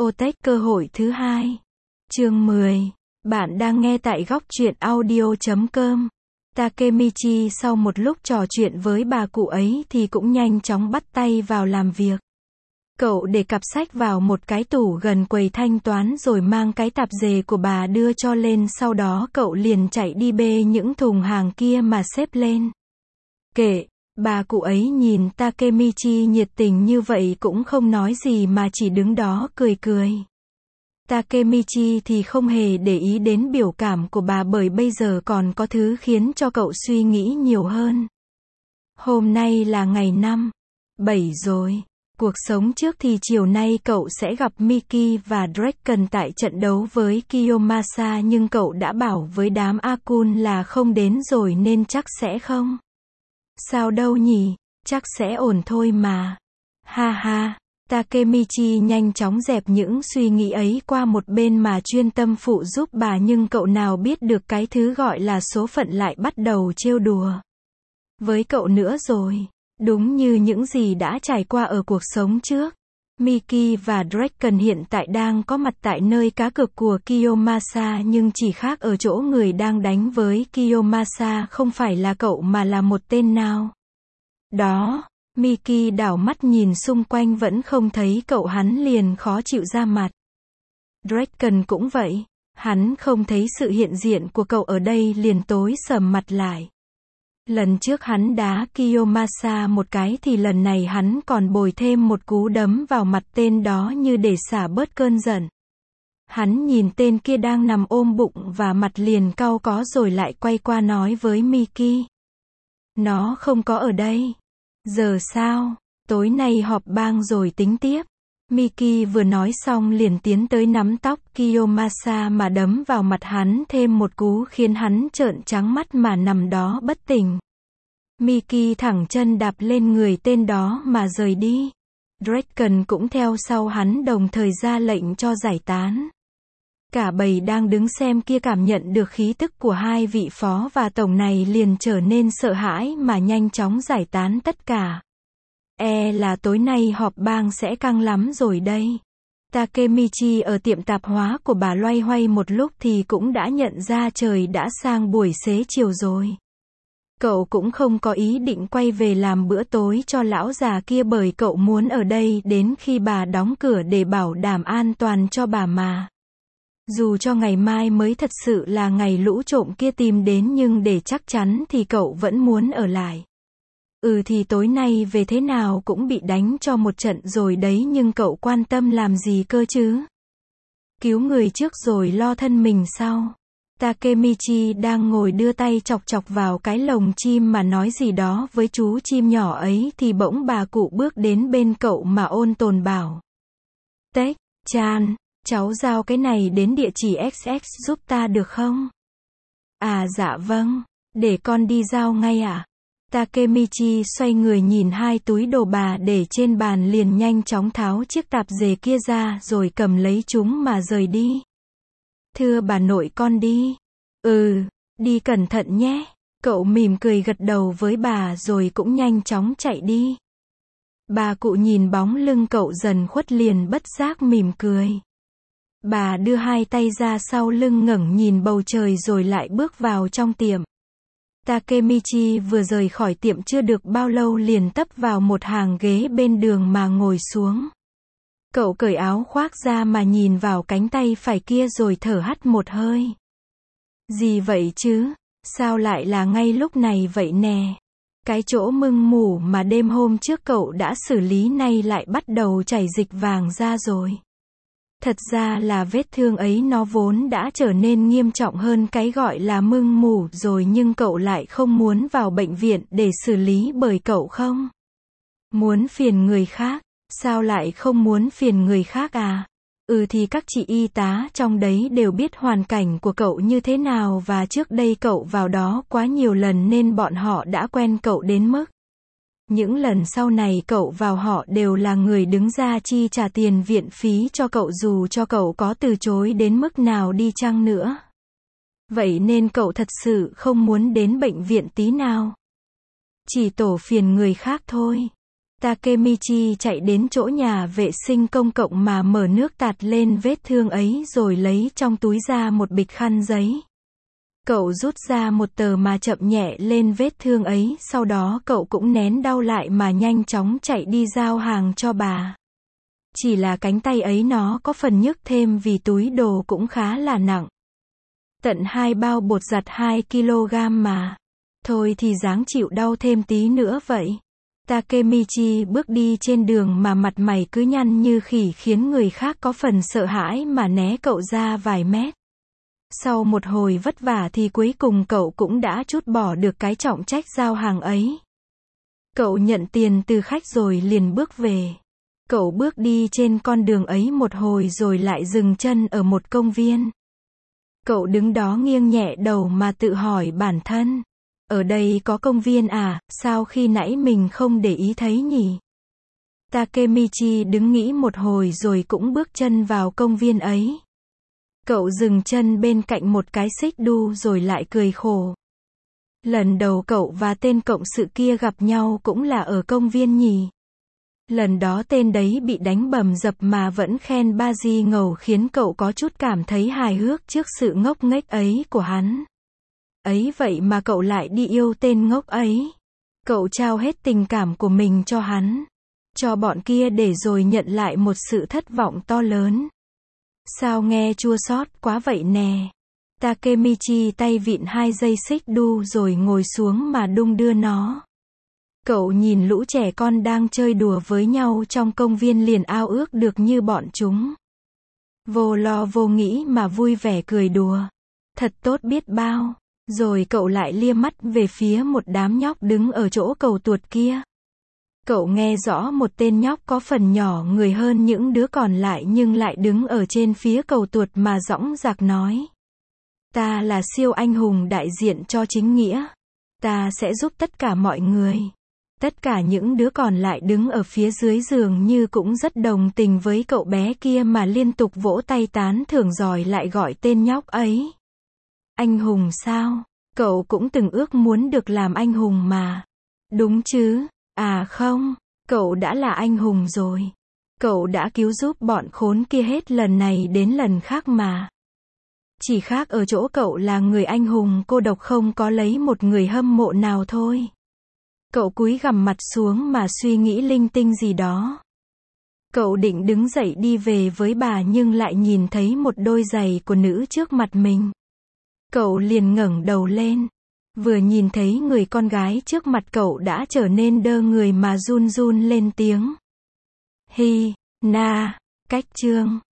Bibliotech cơ hội thứ hai. Chương 10. Bạn đang nghe tại góc truyện audio.com. Takemichi sau một lúc trò chuyện với bà cụ ấy thì cũng nhanh chóng bắt tay vào làm việc. Cậu để cặp sách vào một cái tủ gần quầy thanh toán rồi mang cái tạp dề của bà đưa cho lên, sau đó cậu liền chạy đi bê những thùng hàng kia mà xếp lên. Kệ, bà cụ ấy nhìn Takemichi nhiệt tình như vậy cũng không nói gì mà chỉ đứng đó cười cười. Takemichi thì không hề để ý đến biểu cảm của bà bởi bây giờ còn có thứ khiến cho cậu suy nghĩ nhiều hơn. Hôm nay là ngày 5/7 rồi. Cuộc sống trước thì chiều nay cậu sẽ gặp Miki và Draken tại trận đấu với Kiyomasa, nhưng cậu đã bảo với đám Akun là không đến rồi nên chắc sẽ không. Sao đâu nhỉ, chắc sẽ ổn thôi mà. Ha ha. Takemichi nhanh chóng dẹp những suy nghĩ ấy qua một bên mà chuyên tâm phụ giúp bà, nhưng cậu nào biết được cái thứ gọi là số phận lại bắt đầu trêu đùa với cậu nữa rồi. Đúng như những gì đã trải qua ở cuộc sống trước, Miki và Draken hiện tại đang có mặt tại nơi cá cược của Kiyomasa, nhưng chỉ khác ở chỗ người đang đánh với Kiyomasa không phải là cậu mà là một tên nào đó. Miki đảo mắt nhìn xung quanh vẫn không thấy cậu, hắn liền khó chịu ra mặt. Draken cũng vậy, hắn không thấy sự hiện diện của cậu ở đây liền tối sầm mặt lại. Lần trước hắn đá Kiyomasa một cái thì lần này hắn còn bồi thêm một cú đấm vào mặt tên đó như để xả bớt cơn giận. Hắn nhìn tên kia đang nằm ôm bụng và mặt liền cau có rồi lại quay qua nói với Miki. Nó không có ở đây. Giờ sao? Tối nay họp bang rồi tính tiếp. Miki vừa nói xong liền tiến tới nắm tóc Kiyomasa mà đấm vào mặt hắn thêm một cú khiến hắn trợn trắng mắt mà nằm đó bất tỉnh. Miki thẳng chân đạp lên người tên đó mà rời đi. Draken cũng theo sau hắn đồng thời ra lệnh cho giải tán. Cả bầy đang đứng xem kia cảm nhận được khí tức của hai vị phó và tổng này liền trở nên sợ hãi mà nhanh chóng giải tán tất cả. Là tối nay họp bang sẽ căng lắm rồi đây. Takemichi ở tiệm tạp hóa của bà loay hoay một lúc thì cũng đã nhận ra trời đã sang buổi xế chiều rồi. Cậu cũng không có ý định quay về làm bữa tối cho lão già kia bởi cậu muốn ở đây đến khi bà đóng cửa để bảo đảm an toàn cho bà mà. Dù cho ngày mai mới thật sự là ngày lũ trộm kia tìm đến, nhưng để chắc chắn thì cậu vẫn muốn ở lại. Thì tối nay về thế nào cũng bị đánh cho một trận rồi đấy, nhưng cậu quan tâm làm gì cơ chứ? Cứu người trước rồi lo thân mình sau. Takemichi đang ngồi đưa tay chọc chọc vào cái lồng chim mà nói gì đó với chú chim nhỏ ấy thì bỗng bà cụ bước đến bên cậu mà ôn tồn bảo. Tech-chan, cháu giao cái này đến địa chỉ XX giúp ta được không? Dạ vâng, để con đi giao ngay ạ. Takemichi xoay người nhìn hai túi đồ bà để trên bàn liền nhanh chóng tháo chiếc tạp dề kia ra rồi cầm lấy chúng mà rời đi. Thưa bà nội, con đi. Đi cẩn thận nhé. Cậu mỉm cười gật đầu với bà rồi cũng nhanh chóng chạy đi. Bà cụ nhìn bóng lưng cậu dần khuất liền bất giác mỉm cười. Bà đưa hai tay ra sau lưng ngẩng nhìn bầu trời rồi lại bước vào trong tiệm. Takemichi vừa rời khỏi tiệm chưa được bao lâu liền tấp vào một hàng ghế bên đường mà ngồi xuống. Cậu cởi áo khoác ra mà nhìn vào cánh tay phải kia rồi thở hắt một hơi. Gì vậy chứ? Sao lại là ngay lúc này vậy nè? Cái chỗ mưng mủ mà đêm hôm trước cậu đã xử lý nay lại bắt đầu chảy dịch vàng ra rồi. Thật ra là vết thương ấy nó vốn đã trở nên nghiêm trọng hơn cái gọi là mưng mủ rồi, nhưng cậu lại không muốn vào bệnh viện để xử lý bởi cậu không muốn phiền người khác. Sao lại không muốn phiền người khác à? Thì các chị y tá trong đấy đều biết hoàn cảnh của cậu như thế nào và trước đây cậu vào đó quá nhiều lần nên bọn họ đã quen cậu đến mức những lần sau này cậu vào họ đều là người đứng ra chi trả tiền viện phí cho cậu dù cho cậu có từ chối đến mức nào đi chăng nữa. Vậy nên cậu thật sự không muốn đến bệnh viện tí nào. Chỉ tổ phiền người khác thôi. Takemichi chạy đến chỗ nhà vệ sinh công cộng mà mở nước tạt lên vết thương ấy rồi lấy trong túi ra một bịch khăn giấy. Cậu rút ra một tờ mà chậm nhẹ lên vết thương ấy, sau đó cậu cũng nén đau lại mà nhanh chóng chạy đi giao hàng cho bà. Chỉ là cánh tay ấy nó có phần nhức thêm vì túi đồ cũng khá là nặng. Tận 2 bao bột giặt 2 kg mà. Thôi thì ráng chịu đau thêm tí nữa vậy. Takemichi bước đi trên đường mà mặt mày cứ nhăn như khỉ khiến người khác có phần sợ hãi mà né cậu ra vài mét. Sau một hồi vất vả thì cuối cùng cậu cũng đã trút bỏ được cái trọng trách giao hàng ấy. Cậu nhận tiền từ khách rồi liền bước về. Cậu bước đi trên con đường ấy một hồi rồi lại dừng chân ở một công viên. Cậu đứng đó nghiêng nhẹ đầu mà tự hỏi bản thân. Ở đây có công viên à, sao khi nãy mình không để ý thấy nhỉ? Takemichi đứng nghĩ một hồi rồi cũng bước chân vào công viên ấy. Cậu dừng chân bên cạnh một cái xích đu rồi lại cười khổ. Lần đầu cậu và tên cộng sự kia gặp nhau cũng là ở công viên nhỉ? Lần đó tên đấy bị đánh bầm dập mà vẫn khen ba di ngầu khiến cậu có chút cảm thấy hài hước trước sự ngốc nghếch ấy của hắn. Ấy vậy mà cậu lại đi yêu tên ngốc ấy. Cậu trao hết tình cảm của mình cho hắn. Cho bọn kia để rồi nhận lại một sự thất vọng to lớn. Sao nghe chua xót quá vậy nè. Takemichi tay vịn 2 dây xích đu rồi ngồi xuống mà đung đưa nó. Cậu nhìn lũ trẻ con đang chơi đùa với nhau trong công viên liền ao ước được như bọn chúng. Vô lo vô nghĩ mà vui vẻ cười đùa. Thật tốt biết bao. Rồi cậu lại lia mắt về phía một đám nhóc đứng ở chỗ cầu tuột kia. Cậu nghe rõ một tên nhóc có phần nhỏ người hơn những đứa còn lại nhưng lại đứng ở trên phía cầu tuột mà dõng dạc nói. Ta là siêu anh hùng đại diện cho chính nghĩa. Ta sẽ giúp tất cả mọi người. Tất cả những đứa còn lại đứng ở phía dưới giường như cũng rất đồng tình với cậu bé kia mà liên tục vỗ tay tán thưởng rồi lại gọi tên nhóc ấy. Anh hùng sao? Cậu cũng từng ước muốn được làm anh hùng mà. Đúng chứ? À không, cậu đã là anh hùng rồi. Cậu đã cứu giúp bọn khốn kia hết lần này đến lần khác mà. Chỉ khác ở chỗ cậu là người anh hùng cô độc không có lấy một người hâm mộ nào thôi. Cậu cúi gằm mặt xuống mà suy nghĩ linh tinh gì đó. Cậu định đứng dậy đi về với bà nhưng lại nhìn thấy một đôi giày của nữ trước mặt mình. Cậu liền ngẩng đầu lên. Vừa nhìn thấy người con gái trước mặt cậu đã trở nên đơ người mà run run lên tiếng. Hi, na, cách chương.